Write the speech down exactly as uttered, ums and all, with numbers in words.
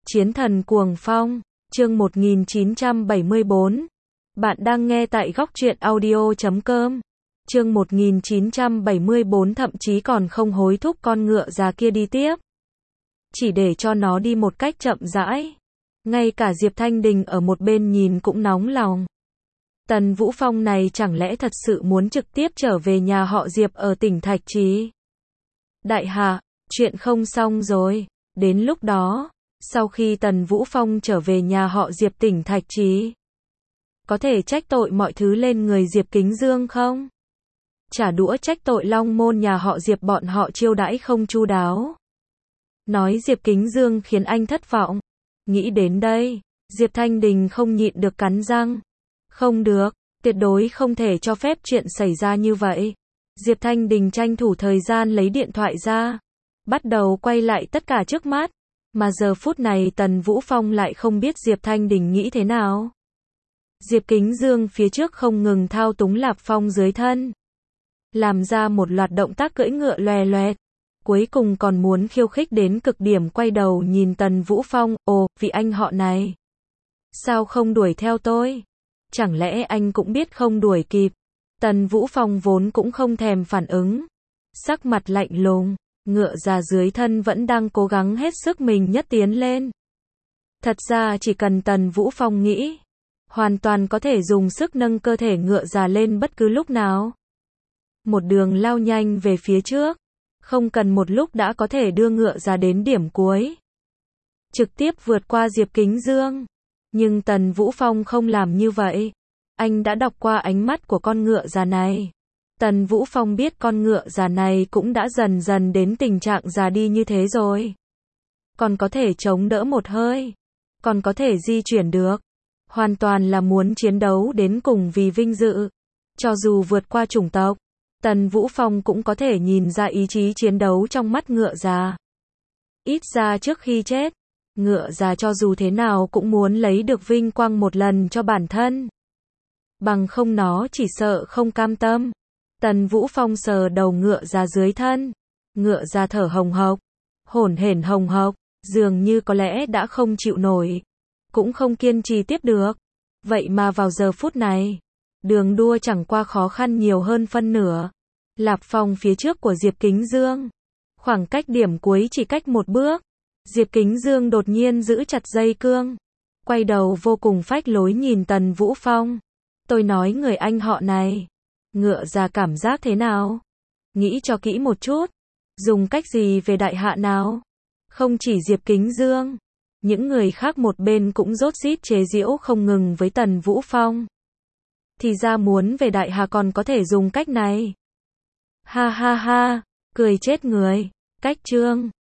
Chiến thần cuồng phong, chương một nghìn chín trăm bảy mươi bốn. Bạn đang nghe tại góc truyện audio chấm com. Chương một nghìn chín trăm bảy mươi bốn thậm chí còn không hối thúc con ngựa già kia đi tiếp. Chỉ để cho nó đi một cách chậm rãi. Ngay cả Diệp Thanh Đình ở một bên nhìn cũng nóng lòng. Tần Vũ Phong này chẳng lẽ thật sự muốn trực tiếp trở về nhà họ Diệp ở tỉnh Thạch Trì? Đại hạ, chuyện không xong rồi. Đến lúc đó, sau khi Tần Vũ Phong trở về nhà họ Diệp tỉnh Thạch Trì, có thể trách tội mọi thứ lên người Diệp Kính Dương không? Trả đũa trách tội Long Môn nhà họ Diệp bọn họ chiêu đãi không chu đáo. Nói Diệp Kính Dương khiến anh thất vọng. Nghĩ đến đây, Diệp Thanh Đình không nhịn được cắn răng. Không được, tuyệt đối không thể cho phép chuyện xảy ra như vậy. Diệp Thanh Đình tranh thủ thời gian lấy điện thoại ra, bắt đầu quay lại tất cả trước mắt. Mà giờ phút này Tần Vũ Phong lại không biết Diệp Thanh Đình nghĩ thế nào. Diệp Kính Dương phía trước không ngừng thao túng Lạp Phong dưới thân, làm ra một loạt động tác cưỡi ngựa loè loẹt. Cuối cùng còn muốn khiêu khích đến cực điểm, quay đầu nhìn Tần Vũ Phong, ồ, vị anh họ này, sao không đuổi theo tôi? Chẳng lẽ anh cũng biết không đuổi kịp? Tần Vũ Phong vốn cũng không thèm phản ứng, sắc mặt lạnh lùng, ngựa già dưới thân vẫn đang cố gắng hết sức mình nhất tiến lên. Thật ra chỉ cần Tần Vũ Phong nghĩ, hoàn toàn có thể dùng sức nâng cơ thể ngựa già lên bất cứ lúc nào. Một đường lao nhanh về phía trước, không cần một lúc đã có thể đưa ngựa già đến điểm cuối, trực tiếp vượt qua Diệp Kính Dương. Nhưng Tần Vũ Phong không làm như vậy. Anh đã đọc qua ánh mắt của con ngựa già này. Tần Vũ Phong biết con ngựa già này cũng đã dần dần đến tình trạng già đi như thế rồi. Còn có thể chống đỡ một hơi, còn có thể di chuyển được. Hoàn toàn là muốn chiến đấu đến cùng vì vinh dự. Cho dù vượt qua chủng tộc, Tần Vũ Phong cũng có thể nhìn ra ý chí chiến đấu trong mắt ngựa già. Ít ra trước khi chết, ngựa già cho dù thế nào cũng muốn lấy được vinh quang một lần cho bản thân. Bằng không nó chỉ sợ không cam tâm. Tần Vũ Phong sờ đầu ngựa già dưới thân. Ngựa già thở hồng hộc, hổn hển hồng hộc, dường như có lẽ đã không chịu nổi, cũng không kiên trì tiếp được. Vậy mà vào giờ phút này, đường đua chẳng qua khó khăn nhiều hơn phân nửa. Lạp Phong phía trước của Diệp Kính Dương, khoảng cách điểm cuối chỉ cách một bước. Diệp Kính Dương đột nhiên giữ chặt dây cương, quay đầu vô cùng phách lối nhìn Tần Vũ Phong. Tôi nói người anh họ này, ngựa già cảm giác thế nào? Nghĩ cho kỹ một chút, dùng cách gì về đại hạ nào? Không chỉ Diệp Kính Dương, những người khác một bên cũng rốt rít chế giễu không ngừng với Tần Vũ Phong. Thì ra muốn về đại hạ còn có thể dùng cách này. Ha ha ha, cười chết người. Cách chương